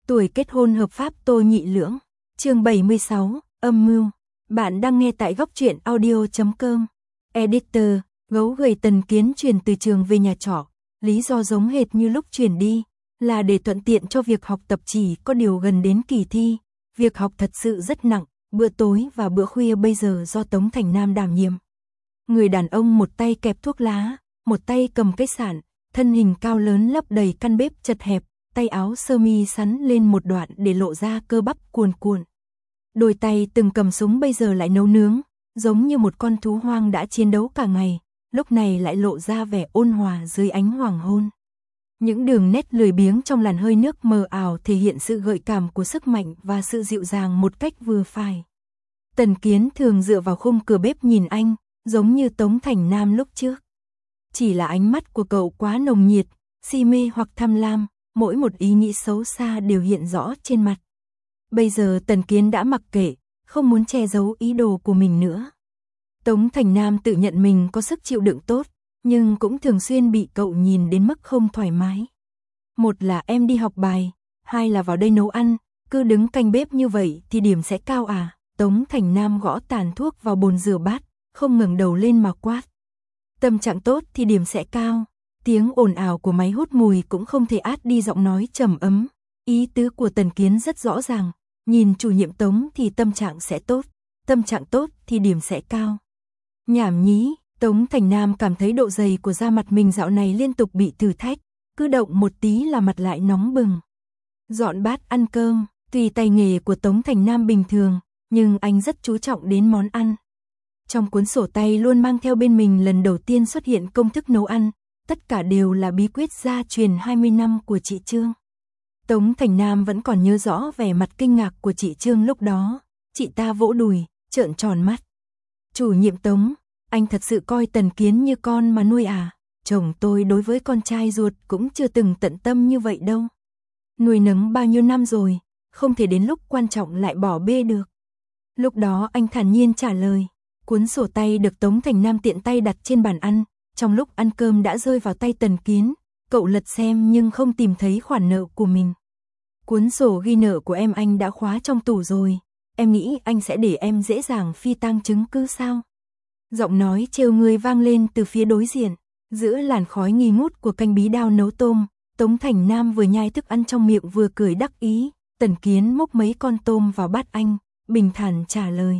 Tuổi kết hôn hợp pháp Tô Nhị Lưỡng. Chương 76, âm mưu. Bạn đang nghe tại góc truyện audio.com. Editor, gấu gầy Tần Kiến chuyển từ trường về nhà trọ, lý do giống hệt như lúc chuyển đi, là để thuận tiện cho việc học tập, chỉ có điều gần đến kỳ thi, việc học thật sự rất nặng, bữa tối và bữa khuya bây giờ do Tống Thành Nam đảm nhiệm. Người đàn ông một tay kẹp thuốc lá, một tay cầm cái sạn, thân hình cao lớn lấp đầy căn bếp chật hẹp, tay áo sơ mi sắn lên một đoạn để lộ ra cơ bắp cuồn cuộn. Đôi tay từng cầm súng bây giờ lại nấu nướng, giống như một con thú hoang đã chiến đấu cả ngày, lúc này lại lộ ra vẻ ôn hòa dưới ánh hoàng hôn. Những đường nét lười biếng trong làn hơi nước mờ ảo thể hiện sự gợi cảm của sức mạnh và sự dịu dàng một cách vừa phải. Tần Kiến thường dựa vào khung cửa bếp nhìn anh, giống như Tống Thành Nam lúc trước. Chỉ là ánh mắt của cậu quá nồng nhiệt, si mê hoặc tham lam, mỗi một ý nghĩ xấu xa đều hiện rõ trên mặt. Bây giờ Tần Kiến đã mặc kệ, không muốn che giấu ý đồ của mình nữa. Tống Thành Nam tự nhận mình có sức chịu đựng tốt, nhưng cũng thường xuyên bị cậu nhìn đến mức không thoải mái. Một là em đi học bài, hai là vào đây nấu ăn, cứ đứng canh bếp như vậy thì điểm sẽ cao à? Tống Thành Nam gõ tàn thuốc vào bồn rửa bát, không ngẩng đầu lên mà quát. Tâm trạng tốt thì điểm sẽ cao. Tiếng ồn ào của máy hút mùi cũng không thể át đi giọng nói trầm ấm. Ý tứ của Tần Kiến rất rõ ràng, nhìn chủ nhiệm Tống thì tâm trạng sẽ tốt, tâm trạng tốt thì điểm sẽ cao. Nhảm nhí, Tống Thành Nam cảm thấy độ dày của da mặt mình dạo này liên tục bị thử thách, cứ động một tí là mặt lại nóng bừng. Dọn bát ăn cơm, tuy tay nghề của Tống Thành Nam bình thường, nhưng anh rất chú trọng đến món ăn. Trong cuốn sổ tay luôn mang theo bên mình lần đầu tiên xuất hiện công thức nấu ăn, tất cả đều là bí quyết gia truyền 20 năm của chị Trương. Tống Thành Nam vẫn còn nhớ rõ vẻ mặt kinh ngạc của chị Trương lúc đó, chị ta vỗ đùi, trợn tròn mắt. Chủ nhiệm Tống, anh thật sự coi Tần Kiến như con mà nuôi à? Chồng tôi đối với con trai ruột cũng chưa từng tận tâm như vậy đâu. Nuôi nấng bao nhiêu năm rồi, không thể đến lúc quan trọng lại bỏ bê được. Lúc đó anh thản nhiên trả lời. Cuốn sổ tay được Tống Thành Nam tiện tay đặt trên bàn ăn, trong lúc ăn cơm đã rơi vào tay Tần Kiến, cậu lật xem nhưng không tìm thấy khoản nợ của mình. Cuốn sổ ghi nợ của em anh đã khóa trong tủ rồi, em nghĩ anh sẽ để em dễ dàng phi tang chứng cứ sao? Giọng nói trêu người vang lên từ phía đối diện, giữa làn khói nghi ngút của canh bí đao nấu tôm, Tống Thành Nam vừa nhai thức ăn trong miệng vừa cười đắc ý, Tần Kiến múc mấy con tôm vào bát anh, bình thản trả lời.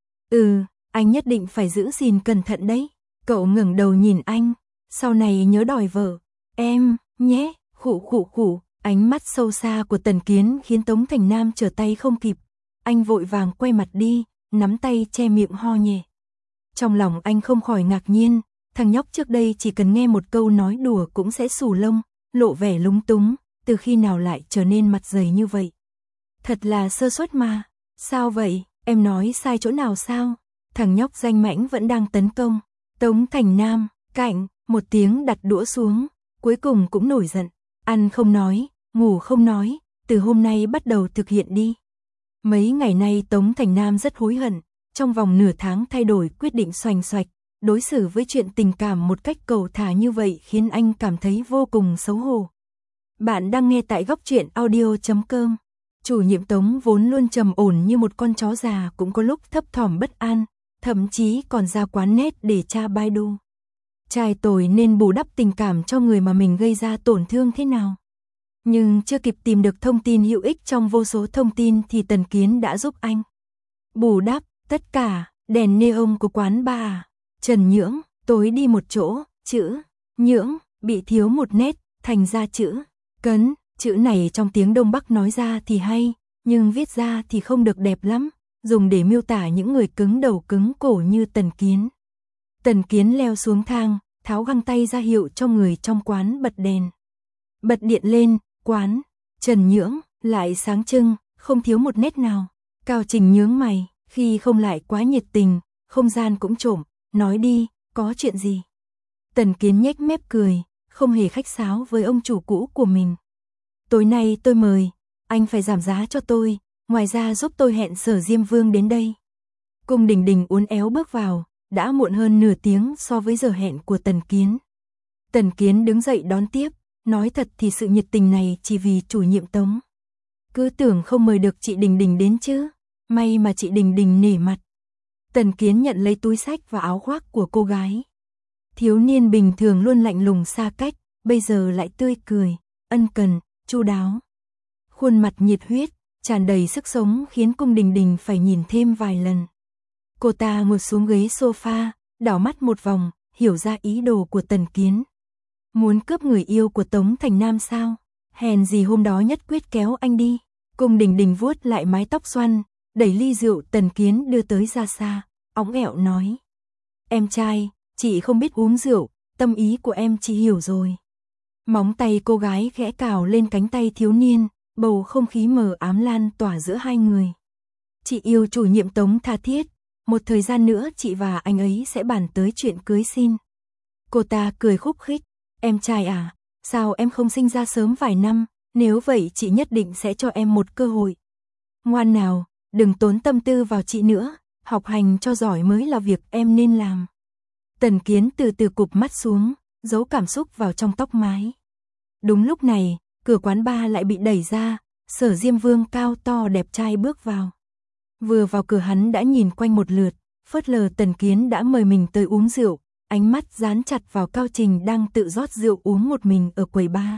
Anh nhất định phải giữ gìn cẩn thận đấy. Cậu ngẩng đầu nhìn anh, sau này nhớ đòi vợ. Em, nhé, khụ. Ánh mắt sâu xa của Tần Kiến khiến Tống Thành Nam trở tay không kịp. Anh vội vàng quay mặt đi, nắm tay che miệng ho nhẹ. Trong lòng anh không khỏi ngạc nhiên, thằng nhóc trước đây chỉ cần nghe một câu nói đùa cũng sẽ xù lông, lộ vẻ lúng túng, từ khi nào lại trở nên mặt dày như vậy. Thật là sơ suất mà. Sao vậy, em nói sai chỗ nào sao? Thằng nhóc danh mãnh vẫn đang tấn công. Tống Thành Nam, cạnh, một tiếng đặt đũa xuống, cuối cùng cũng nổi giận. Ăn không nói, ngủ không nói, từ hôm nay bắt đầu thực hiện đi. Mấy ngày nay Tống Thành Nam rất hối hận, trong vòng nửa tháng thay đổi quyết định xoành xoạch, đối xử với chuyện tình cảm một cách cầu thả như vậy khiến anh cảm thấy vô cùng xấu hổ. Bạn đang nghe tại góc truyện audio.com. Chủ nhiệm Tống vốn luôn trầm ổn như một con chó già cũng có lúc thấp thỏm bất an, thậm chí còn ra quán net để tra Baidu. Trai tồi nên bù đắp tình cảm cho người mà mình gây ra tổn thương thế nào. Nhưng chưa kịp tìm được thông tin hữu ích trong vô số thông tin thì Tần Kiến đã giúp anh. Bù đắp, tất cả, đèn neon của quán bar à? Trần Nhưỡng, tối đi một chỗ, chữ Nhưỡng, bị thiếu một nét, thành ra chữ Cấn. Chữ này trong tiếng Đông Bắc nói ra thì hay, nhưng viết ra thì không được đẹp lắm, dùng để miêu tả những người cứng đầu cứng cổ như Tần Kiến. Tần Kiến leo xuống thang, tháo găng tay ra hiệu cho người trong quán bật đèn. Bật điện lên, quán Trần Nhưỡng lại sáng trưng, không thiếu một nét nào. Cao Trình nhướng mày, khi không lại quá nhiệt tình, không gian cũng trộm, nói đi, có chuyện gì? Tần Kiến nhếch mép cười, không hề khách sáo với ông chủ cũ của mình. Tối nay tôi mời, anh phải giảm giá cho tôi, ngoài ra giúp tôi hẹn Sở Diêm Vương đến đây. Cung Đình Đình uốn éo bước vào, đã muộn hơn nửa tiếng so với giờ hẹn của Tần Kiến. Tần Kiến đứng dậy đón tiếp, nói thật thì sự nhiệt tình này chỉ vì chủ nhiệm Tống. Cứ tưởng không mời được chị Đình Đình đến chứ, may mà chị Đình Đình nể mặt. Tần Kiến nhận lấy túi xách và áo khoác của cô gái. Thiếu niên bình thường luôn lạnh lùng xa cách, bây giờ lại tươi cười, ân cần, chu đáo. Khuôn mặt nhiệt huyết, tràn đầy sức sống khiến Cung Đình Đình phải nhìn thêm vài lần. Cô ta ngồi xuống ghế sofa, đảo mắt một vòng, hiểu ra ý đồ của Tần Kiến. Muốn cướp người yêu của Tống Thành Nam sao? Hèn gì hôm đó nhất quyết kéo anh đi. Cung Đình Đình vuốt lại mái tóc xoăn, đẩy ly rượu Tần Kiến đưa tới ra xa, óng ẹo nói. Em trai, chị không biết uống rượu, tâm ý của em chị hiểu rồi. Móng tay cô gái khẽ cào lên cánh tay thiếu niên, bầu không khí mờ ám lan tỏa giữa hai người. Chị yêu chủ nhiệm Tống tha thiết, một thời gian nữa chị và anh ấy sẽ bàn tới chuyện cưới xin. Cô ta cười khúc khích, em trai à, sao em không sinh ra sớm vài năm, nếu vậy chị nhất định sẽ cho em một cơ hội. Ngoan nào, đừng tốn tâm tư vào chị nữa, học hành cho giỏi mới là việc em nên làm. Tần Kiến từ từ cụp mắt xuống, giấu cảm xúc vào trong tóc mái. Đúng lúc này, cửa quán bar lại bị đẩy ra, Sở Diêm Vương cao to đẹp trai bước vào. Vừa vào cửa hắn đã nhìn quanh một lượt, phớt lờ Tần Kiến đã mời mình tới uống rượu, ánh mắt dán chặt vào Cao Trình đang tự rót rượu uống một mình ở quầy bar.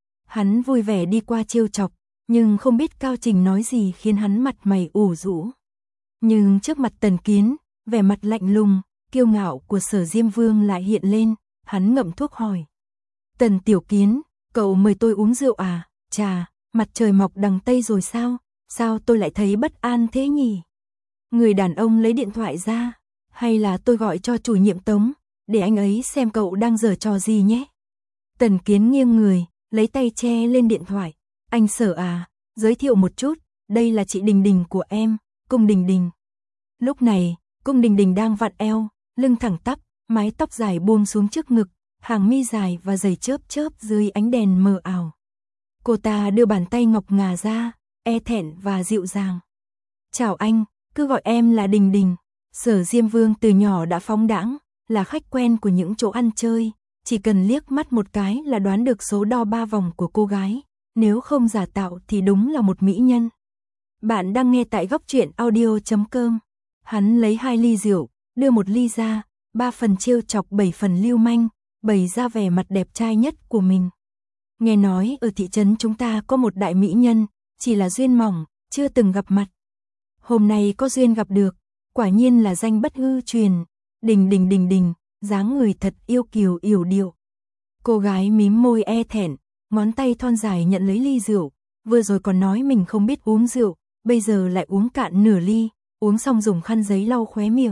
Hắn vui vẻ đi qua trêu chọc, nhưng không biết Cao Trình nói gì khiến hắn mặt mày ủ rũ. Nhưng trước mặt Tần Kiến, vẻ mặt lạnh lùng, kiêu ngạo của Sở Diêm Vương lại hiện lên, hắn ngậm thuốc hỏi. Tần Tiểu Kiến, cậu mời tôi uống rượu à? Chà, mặt trời mọc đằng Tây rồi sao? Sao tôi lại thấy bất an thế nhỉ? Người đàn ông lấy điện thoại ra, hay là tôi gọi cho chủ nhiệm Tống, để anh ấy xem cậu đang giở trò gì nhé. Tần Kiến nghiêng người, lấy tay che lên điện thoại. Anh Sở à, giới thiệu một chút, đây là chị Đình Đình của em, Cung Đình Đình. Lúc này, Cung Đình Đình đang vặn eo, lưng thẳng tắp, mái tóc dài buông xuống trước ngực, hàng mi dài và giày chớp chớp dưới ánh đèn mờ ảo. Cô ta đưa bàn tay ngọc ngà ra, e thẹn và dịu dàng. Chào anh, cứ gọi em là Đình Đình. Sở Diêm Vương từ nhỏ đã phóng đãng, là khách quen của những chỗ ăn chơi, chỉ cần liếc mắt một cái là đoán được số đo 3 vòng của cô gái, nếu không giả tạo thì đúng là một mỹ nhân. Bạn đang nghe tại góc truyện audio.com. Hắn lấy 2 ly rượu, đưa một ly ra, 3 phần trêu chọc 7 phần lưu manh, bày ra vẻ mặt đẹp trai nhất của mình. Nghe nói ở thị trấn chúng ta có một đại mỹ nhân, chỉ là duyên mỏng, chưa từng gặp mặt. Hôm nay có duyên gặp được, quả nhiên là danh bất hư truyền. Đình Đình Đình Đình, dáng người thật yêu kiều yểu điệu. Cô gái mím môi e thẹn, ngón tay thon dài nhận lấy ly rượu, vừa rồi còn nói mình không biết uống rượu, bây giờ lại uống cạn nửa ly, uống xong dùng khăn giấy lau khóe miệng.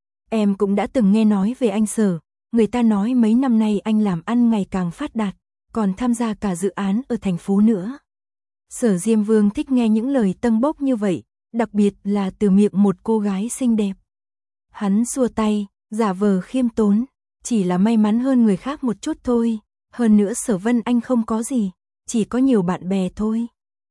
Em cũng đã từng nghe nói về anh Sở, người ta nói mấy năm nay anh làm ăn ngày càng phát đạt, còn tham gia cả dự án ở thành phố nữa. Sở Diêm Vương thích nghe những lời tâng bốc như vậy, đặc biệt là từ miệng một cô gái xinh đẹp. Hắn xua tay, giả vờ khiêm tốn, chỉ là may mắn hơn người khác một chút thôi, hơn nữa Sở Vân Anh không có gì, chỉ có nhiều bạn bè thôi.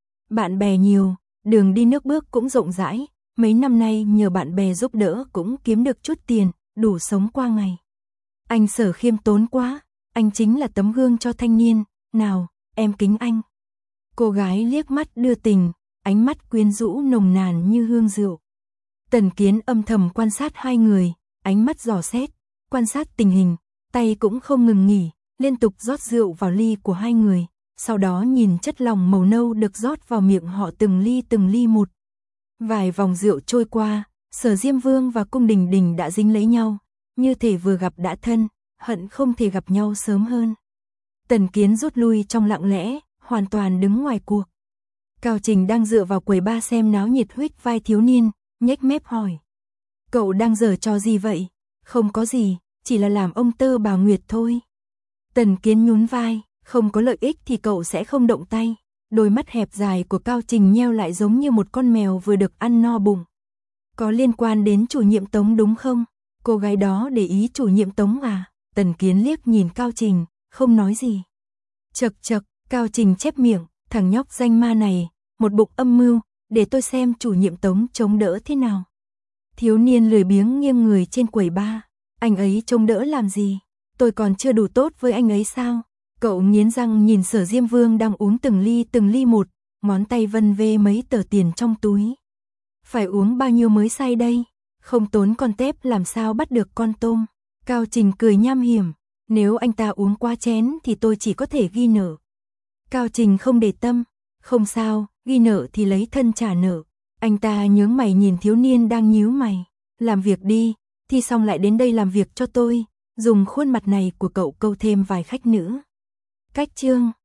Bạn bè nhiều, đường đi nước bước cũng rộng rãi, mấy năm nay nhờ bạn bè giúp đỡ cũng kiếm được chút tiền, đủ sống qua ngày. Anh Sở khiêm tốn quá, anh chính là tấm gương cho thanh niên, nào, em kính anh. Cô gái liếc mắt đưa tình, ánh mắt quyến rũ nồng nàn như hương rượu. Tần Kiến âm thầm quan sát hai người, ánh mắt dò xét, quan sát tình hình, tay cũng không ngừng nghỉ, liên tục rót rượu vào ly của hai người, sau đó nhìn chất lỏng màu nâu được rót vào miệng họ từng ly một. Vài vòng rượu trôi qua, Sở Diêm Vương và Cung Đình Đình đã dính lấy nhau, như thể vừa gặp đã thân, hận không thể gặp nhau sớm hơn. Tần Kiến rút lui trong lặng lẽ, hoàn toàn đứng ngoài cuộc. Cao Trình đang dựa vào quầy bar xem náo nhiệt huých vai thiếu niên, nhếch mép hỏi. Cậu đang giở trò gì vậy? Không có gì, chỉ là làm ông tơ bà Nguyệt thôi. Tần Kiến nhún vai, không có lợi ích thì cậu sẽ không động tay. Đôi mắt hẹp dài của Cao Trình nheo lại giống như một con mèo vừa được ăn no bụng. Có liên quan đến chủ nhiệm Tống đúng không? Cô gái đó để ý chủ nhiệm Tống à? Tần Kiến liếc nhìn Cao Trình, không nói gì. Chậc chậc, Cao Trình chép miệng, thằng nhóc danh ma này, một bụng âm mưu, để tôi xem chủ nhiệm Tống chống đỡ thế nào. Thiếu niên lười biếng nghiêng người trên quầy bar, anh ấy chống đỡ làm gì? Tôi còn chưa đủ tốt với anh ấy sao? Cậu nghiến răng nhìn Sở Diêm Vương đang uống từng ly một, ngón tay vân vê mấy tờ tiền trong túi. Phải uống bao nhiêu mới say đây? Không tốn con tép làm sao bắt được con tôm? Cao Trình cười nham hiểm, nếu anh ta uống quá chén thì tôi chỉ có thể ghi nợ. Cao Trình không để tâm, không sao, ghi nợ thì lấy thân trả nợ. Anh ta nhướng mày nhìn thiếu niên đang nhíu mày, làm việc đi, thi xong lại đến đây làm việc cho tôi, dùng khuôn mặt này của cậu câu thêm vài khách nữa. Cách chương